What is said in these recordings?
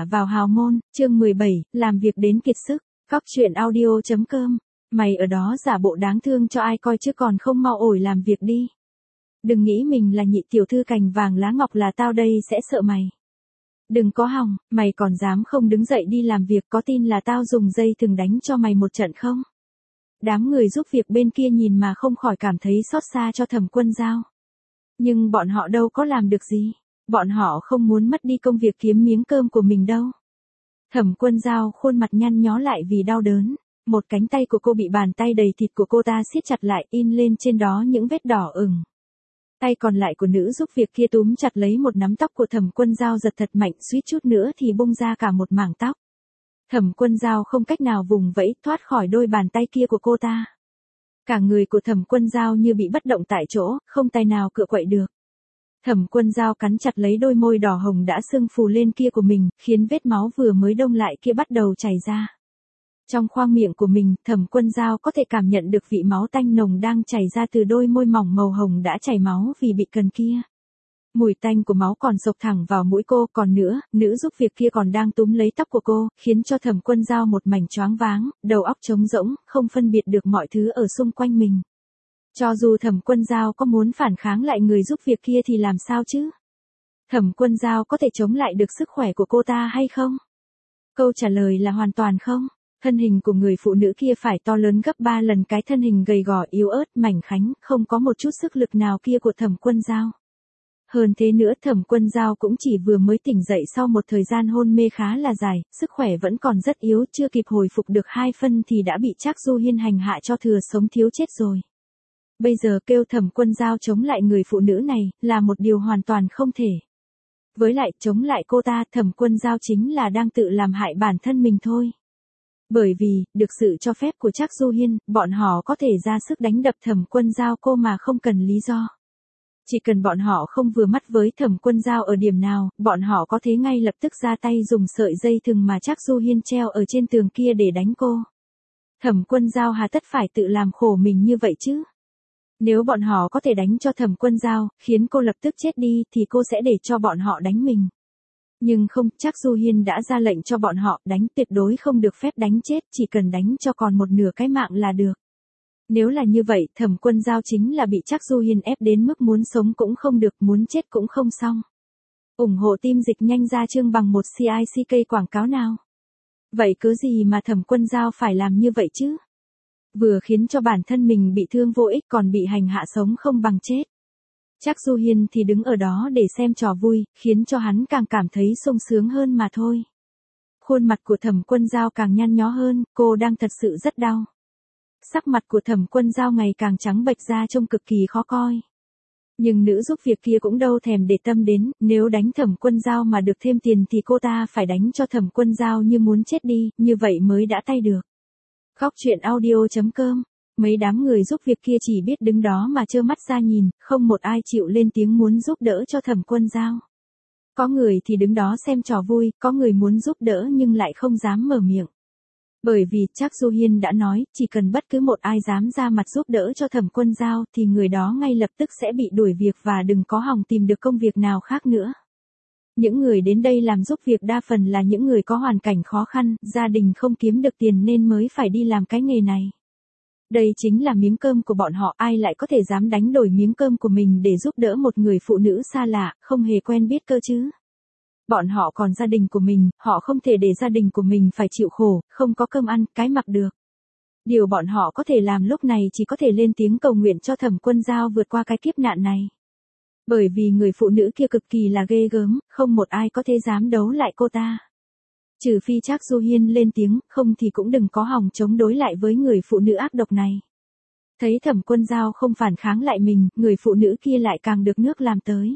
vào hào môn, chương 17, làm việc đến kiệt sức, Cóc truyện audio.com. Mày ở đó giả bộ đáng thương cho ai coi chứ còn không mau ổi làm việc đi. Đừng nghĩ mình là nhị tiểu thư cành vàng lá ngọc là tao đây sẽ sợ mày. Đừng có hòng, mày còn dám không đứng dậy đi làm việc, có tin là tao dùng dây thừng đánh cho mày một trận không? Đám người giúp việc bên kia nhìn mà không khỏi cảm thấy xót xa cho Thẩm Quân Dao. Nhưng bọn họ đâu có làm được gì. Bọn họ không muốn mất đi công việc kiếm miếng cơm của mình đâu. Thẩm Quân Dao khuôn mặt nhăn nhó lại vì đau đớn. Một cánh tay của cô bị bàn tay đầy thịt của cô ta siết chặt lại, in lên trên đó những vết đỏ ửng. Tay còn lại của nữ giúp việc kia túm chặt lấy một nắm tóc của Thẩm Quân Dao giật thật mạnh, suýt chút nữa thì bung ra cả một mảng tóc. Thẩm Quân Dao không cách nào vùng vẫy thoát khỏi đôi bàn tay kia của cô ta. Cả người của Thẩm Quân Dao như bị bất động tại chỗ, không tài nào cựa quậy được. Thẩm Quân Dao cắn chặt lấy đôi môi đỏ hồng đã sưng phù lên kia của mình, khiến vết máu vừa mới đông lại kia bắt đầu chảy ra. Trong khoang miệng của mình, Thẩm Quân Dao có thể cảm nhận được vị máu tanh nồng đang chảy ra từ đôi môi mỏng màu hồng đã chảy máu vì bị cần kia. Mùi tanh của máu còn xộc thẳng vào mũi cô, còn nữa, nữ giúp việc kia còn đang túm lấy tóc của cô, khiến cho Thẩm Quân Dao một mảnh choáng váng, đầu óc trống rỗng, không phân biệt được mọi thứ ở xung quanh mình. Cho dù Thẩm Quân Dao có muốn phản kháng lại người giúp việc kia thì làm sao chứ? Thẩm Quân Dao có thể chống lại được sức khỏe của cô ta hay không? Câu trả lời là hoàn toàn không. Thân hình của người phụ nữ kia phải to lớn gấp 3 lần cái thân hình gầy gò yếu ớt mảnh khảnh, không có một chút sức lực nào kia của Thẩm Quân Dao. Hơn thế nữa, Thẩm Quân Dao cũng chỉ vừa mới tỉnh dậy sau một thời gian hôn mê khá là dài, sức khỏe vẫn còn rất yếu, chưa kịp hồi phục được 2 phân thì đã bị Trác Du Hiên hành hạ cho thừa sống thiếu chết rồi. Bây giờ kêu Thẩm Quân Dao chống lại người phụ nữ này, là một điều hoàn toàn không thể. Với lại, chống lại cô ta, Thẩm Quân Dao chính là đang tự làm hại bản thân mình thôi. Bởi vì, được sự cho phép của Trác Du Hiên, bọn họ có thể ra sức đánh đập Thẩm Quân Dao cô mà không cần lý do. Chỉ cần bọn họ không vừa mắt với Thẩm Quân Dao ở điểm nào, bọn họ có thể ngay lập tức ra tay dùng sợi dây thừng mà Trác Du Hiên treo ở trên tường kia để đánh cô. Thẩm Quân Dao hà tất phải tự làm khổ mình như vậy chứ? Nếu bọn họ có thể đánh cho Thẩm Quân Dao, khiến cô lập tức chết đi thì cô sẽ để cho bọn họ đánh mình. Nhưng không, Trác Du Hiên đã ra lệnh cho bọn họ đánh, tuyệt đối không được phép đánh chết, chỉ cần đánh cho còn một nửa cái mạng là được. Nếu là như vậy, Thẩm Quân Dao chính là bị Trác Du Hiên ép đến mức muốn sống cũng không được, muốn chết cũng không xong. ủng hộ team dịch nhanh ra chương bằng một CICK quảng cáo nào. Vậy cớ gì mà Thẩm Quân Dao phải làm như vậy chứ? Vừa khiến cho bản thân mình bị thương vô ích còn bị hành hạ sống không bằng chết. Trác Du Hiên thì đứng ở đó để xem trò vui, khiến cho hắn càng cảm thấy sung sướng hơn mà thôi. Khuôn mặt của Thẩm Quân Dao càng nhăn nhó hơn, cô đang thật sự rất đau. Sắc mặt của Thẩm Quân Dao ngày càng trắng bệch ra trông cực kỳ khó coi. Nhưng nữ giúp việc kia cũng đâu thèm để tâm đến, nếu đánh Thẩm Quân Dao mà được thêm tiền thì cô ta phải đánh cho Thẩm Quân Dao như muốn chết đi, như vậy mới đã tay được. Cóc truyện audio.com. Mấy đám người giúp việc kia chỉ biết đứng đó mà trơ mắt ra nhìn, không một ai chịu lên tiếng muốn giúp đỡ cho Thẩm Quân Dao. Có người thì đứng đó xem trò vui, có người muốn giúp đỡ nhưng lại không dám mở miệng. Bởi vì Trác Du Hiên đã nói, chỉ cần bất cứ một ai dám ra mặt giúp đỡ cho Thẩm Quân Dao thì người đó ngay lập tức sẽ bị đuổi việc và đừng có hòng tìm được công việc nào khác nữa. Những người đến đây làm giúp việc đa phần là những người có hoàn cảnh khó khăn, gia đình không kiếm được tiền nên mới phải đi làm cái nghề này. Đây chính là miếng cơm của bọn họ, ai lại có thể dám đánh đổi miếng cơm của mình để giúp đỡ một người phụ nữ xa lạ, không hề quen biết cơ chứ. Bọn họ còn gia đình của mình, họ không thể để gia đình của mình phải chịu khổ, không có cơm ăn, cái mặc được. Điều bọn họ có thể làm lúc này chỉ có thể lên tiếng cầu nguyện cho Thẩm Quân Dao vượt qua cái kiếp nạn này. Bởi vì người phụ nữ kia cực kỳ là ghê gớm, không một ai có thể dám đấu lại cô ta. Trừ phi Trác Du Hiên lên tiếng, không thì cũng đừng có hòng chống đối lại với người phụ nữ ác độc này. Thấy Thẩm Quân Dao không phản kháng lại mình, người phụ nữ kia lại càng được nước làm tới.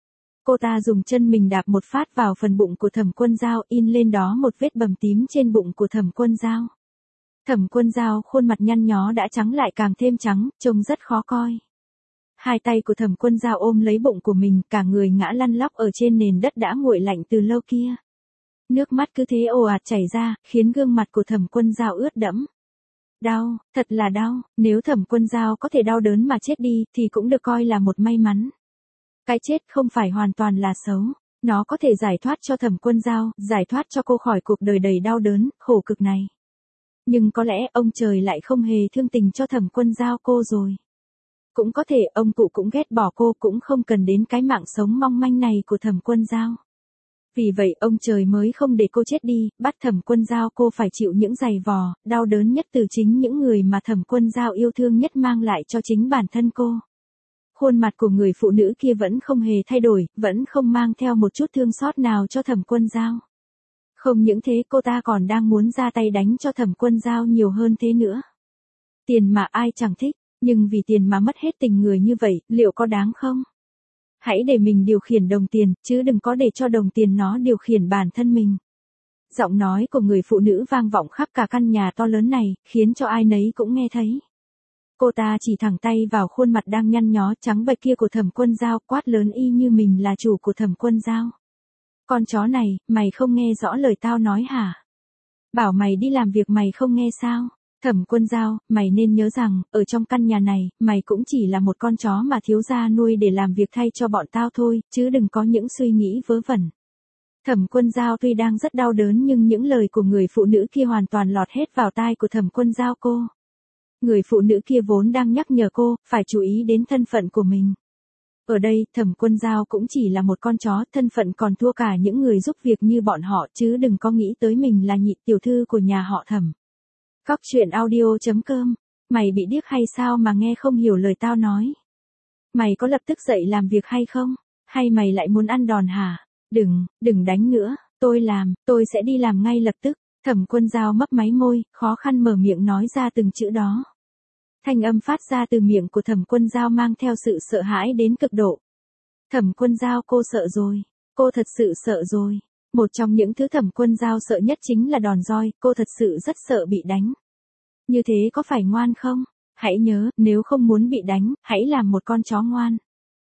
Cô ta dùng chân mình đạp một phát vào phần bụng của Thẩm Quân Dao, in lên đó một vết bầm tím trên bụng của Thẩm Quân Dao. Thẩm Quân Dao khuôn mặt nhăn nhó đã trắng lại càng thêm trắng, trông rất khó coi. Hai tay của Thẩm Quân Dao ôm lấy bụng của mình, cả người ngã lăn lóc ở trên nền đất đã nguội lạnh từ lâu kia. Nước mắt cứ thế ồ ạt chảy ra, khiến gương mặt của Thẩm Quân Dao ướt đẫm. Đau, thật là đau, nếu Thẩm Quân Dao có thể đau đớn mà chết đi thì cũng được coi là một may mắn. Cái chết không phải hoàn toàn là xấu. Nó có thể giải thoát cho Thẩm Quân Dao, giải thoát cho cô khỏi cuộc đời đầy đau đớn, khổ cực này. Nhưng có lẽ ông trời lại không hề thương tình cho Thẩm Quân Dao cô rồi. Cũng có thể ông cụ cũng ghét bỏ cô, cũng không cần đến cái mạng sống mong manh này của Thẩm Quân Dao. Vì vậy ông trời mới không để cô chết đi, bắt Thẩm Quân Dao cô phải chịu những giày vò, đau đớn nhất từ chính những người mà Thẩm Quân Dao yêu thương nhất mang lại cho chính bản thân cô. Khuôn mặt của người phụ nữ kia vẫn không hề thay đổi, vẫn không mang theo một chút thương xót nào cho Thẩm Quân Dao. Không những thế cô ta còn đang muốn ra tay đánh cho Thẩm Quân Dao nhiều hơn thế nữa. Tiền mà ai chẳng thích, nhưng vì tiền mà mất hết tình người như vậy, liệu có đáng không? Hãy để mình điều khiển đồng tiền, chứ đừng có để cho đồng tiền nó điều khiển bản thân mình. Giọng nói của người phụ nữ vang vọng khắp cả căn nhà to lớn này, khiến cho ai nấy cũng nghe thấy. Cô ta chỉ thẳng tay vào khuôn mặt đang nhăn nhó trắng bệch kia của Thẩm Quân Dao, quát lớn y như mình là chủ của Thẩm Quân Dao. Con chó này, mày không nghe rõ lời tao nói hả? Bảo mày đi làm việc mày không nghe sao? Thẩm Quân Dao, mày nên nhớ rằng, ở trong căn nhà này, mày cũng chỉ là một con chó mà thiếu gia nuôi để làm việc thay cho bọn tao thôi, chứ đừng có những suy nghĩ vớ vẩn. Thẩm Quân Dao tuy đang rất đau đớn nhưng những lời của người phụ nữ kia hoàn toàn lọt hết vào tai của Thẩm Quân Dao cô. Người phụ nữ kia vốn đang nhắc nhở cô, phải chú ý đến thân phận của mình. Ở đây, Thẩm Quân Dao cũng chỉ là một con chó, thân phận còn thua cả những người giúp việc như bọn họ, chứ đừng có nghĩ tới mình là nhị tiểu thư của nhà họ Thẩm. Cóc truyện audio.com. Mày bị điếc hay sao mà nghe không hiểu lời tao nói? Mày có lập tức dậy làm việc hay không? Hay mày lại muốn ăn đòn hả? Đừng đánh nữa, tôi sẽ đi làm ngay lập tức. Thẩm Quân Dao mấp máy môi, khó khăn mở miệng nói ra từng chữ đó. Thanh âm phát ra từ miệng của Thẩm Quân Dao mang theo sự sợ hãi đến cực độ. Thẩm Quân Dao cô sợ rồi, cô thật sự sợ rồi. Một trong những thứ Thẩm Quân Dao sợ nhất chính là đòn roi, cô thật sự rất sợ bị đánh. Như thế có phải ngoan không? Hãy nhớ, nếu không muốn bị đánh, hãy làm một con chó ngoan.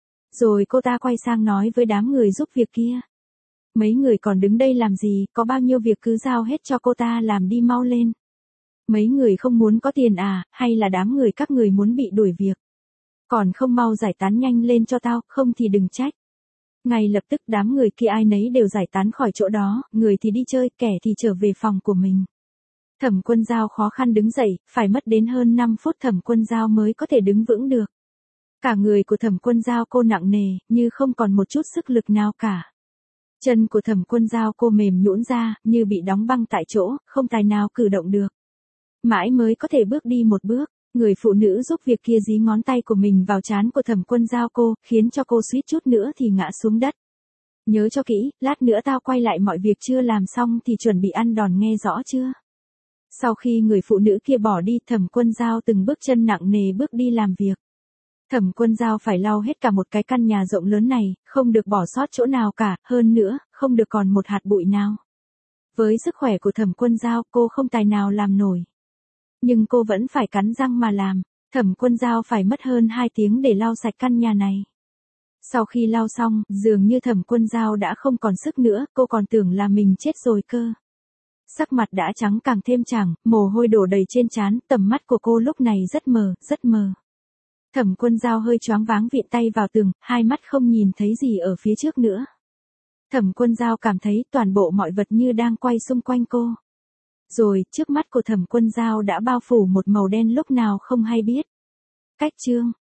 Rồi cô ta quay sang nói với đám người giúp việc kia. Mấy người còn đứng đây làm gì, có bao nhiêu việc cứ giao hết cho cô ta làm đi mau lên. Mấy người không muốn có tiền à, hay là đám người các người muốn bị đuổi việc? Còn không mau giải tán nhanh lên cho tao, không thì đừng trách. Ngay lập tức đám người kia ai nấy đều giải tán khỏi chỗ đó, người thì đi chơi, kẻ thì trở về phòng của mình. Thẩm Quân Dao khó khăn đứng dậy, phải mất đến hơn 5 phút Thẩm Quân Dao mới có thể đứng vững được. Cả người của Thẩm Quân Dao cô nặng nề, như không còn một chút sức lực nào cả. Chân của Thẩm Quân Dao cô mềm nhũn ra, như bị đóng băng tại chỗ, không tài nào cử động được. Mãi mới có thể bước đi một bước, người phụ nữ giúp việc kia dí ngón tay của mình vào trán của Thẩm Quân Dao cô, khiến cho cô suýt chút nữa thì ngã xuống đất. Nhớ cho kỹ, lát nữa tao quay lại mọi việc chưa làm xong thì chuẩn bị ăn đòn nghe rõ chưa? Sau khi người phụ nữ kia bỏ đi, Thẩm Quân Dao từng bước chân nặng nề bước đi làm việc. Thẩm Quân Dao phải lau hết cả một cái căn nhà rộng lớn này, không được bỏ sót chỗ nào cả, hơn nữa, không được còn một hạt bụi nào. Với sức khỏe của Thẩm Quân Dao, cô không tài nào làm nổi. Nhưng cô vẫn phải cắn răng mà làm. Thẩm Quân Dao phải mất hơn 2 tiếng để lau sạch căn nhà này. Sau khi lau xong, dường như Thẩm Quân Dao đã không còn sức nữa, cô còn tưởng là mình chết rồi cơ. Sắc mặt đã trắng càng thêm chảng, mồ hôi đổ đầy trên trán, tầm mắt của cô lúc này rất mờ, rất mờ. Thẩm Quân Dao hơi choáng váng vịn tay vào tường, hai mắt không nhìn thấy gì ở phía trước nữa. Thẩm Quân Dao cảm thấy toàn bộ mọi vật như đang quay xung quanh cô. Rồi, trước mắt của Thẩm Quân Dao đã bao phủ một màu đen lúc nào không hay biết. Cách chương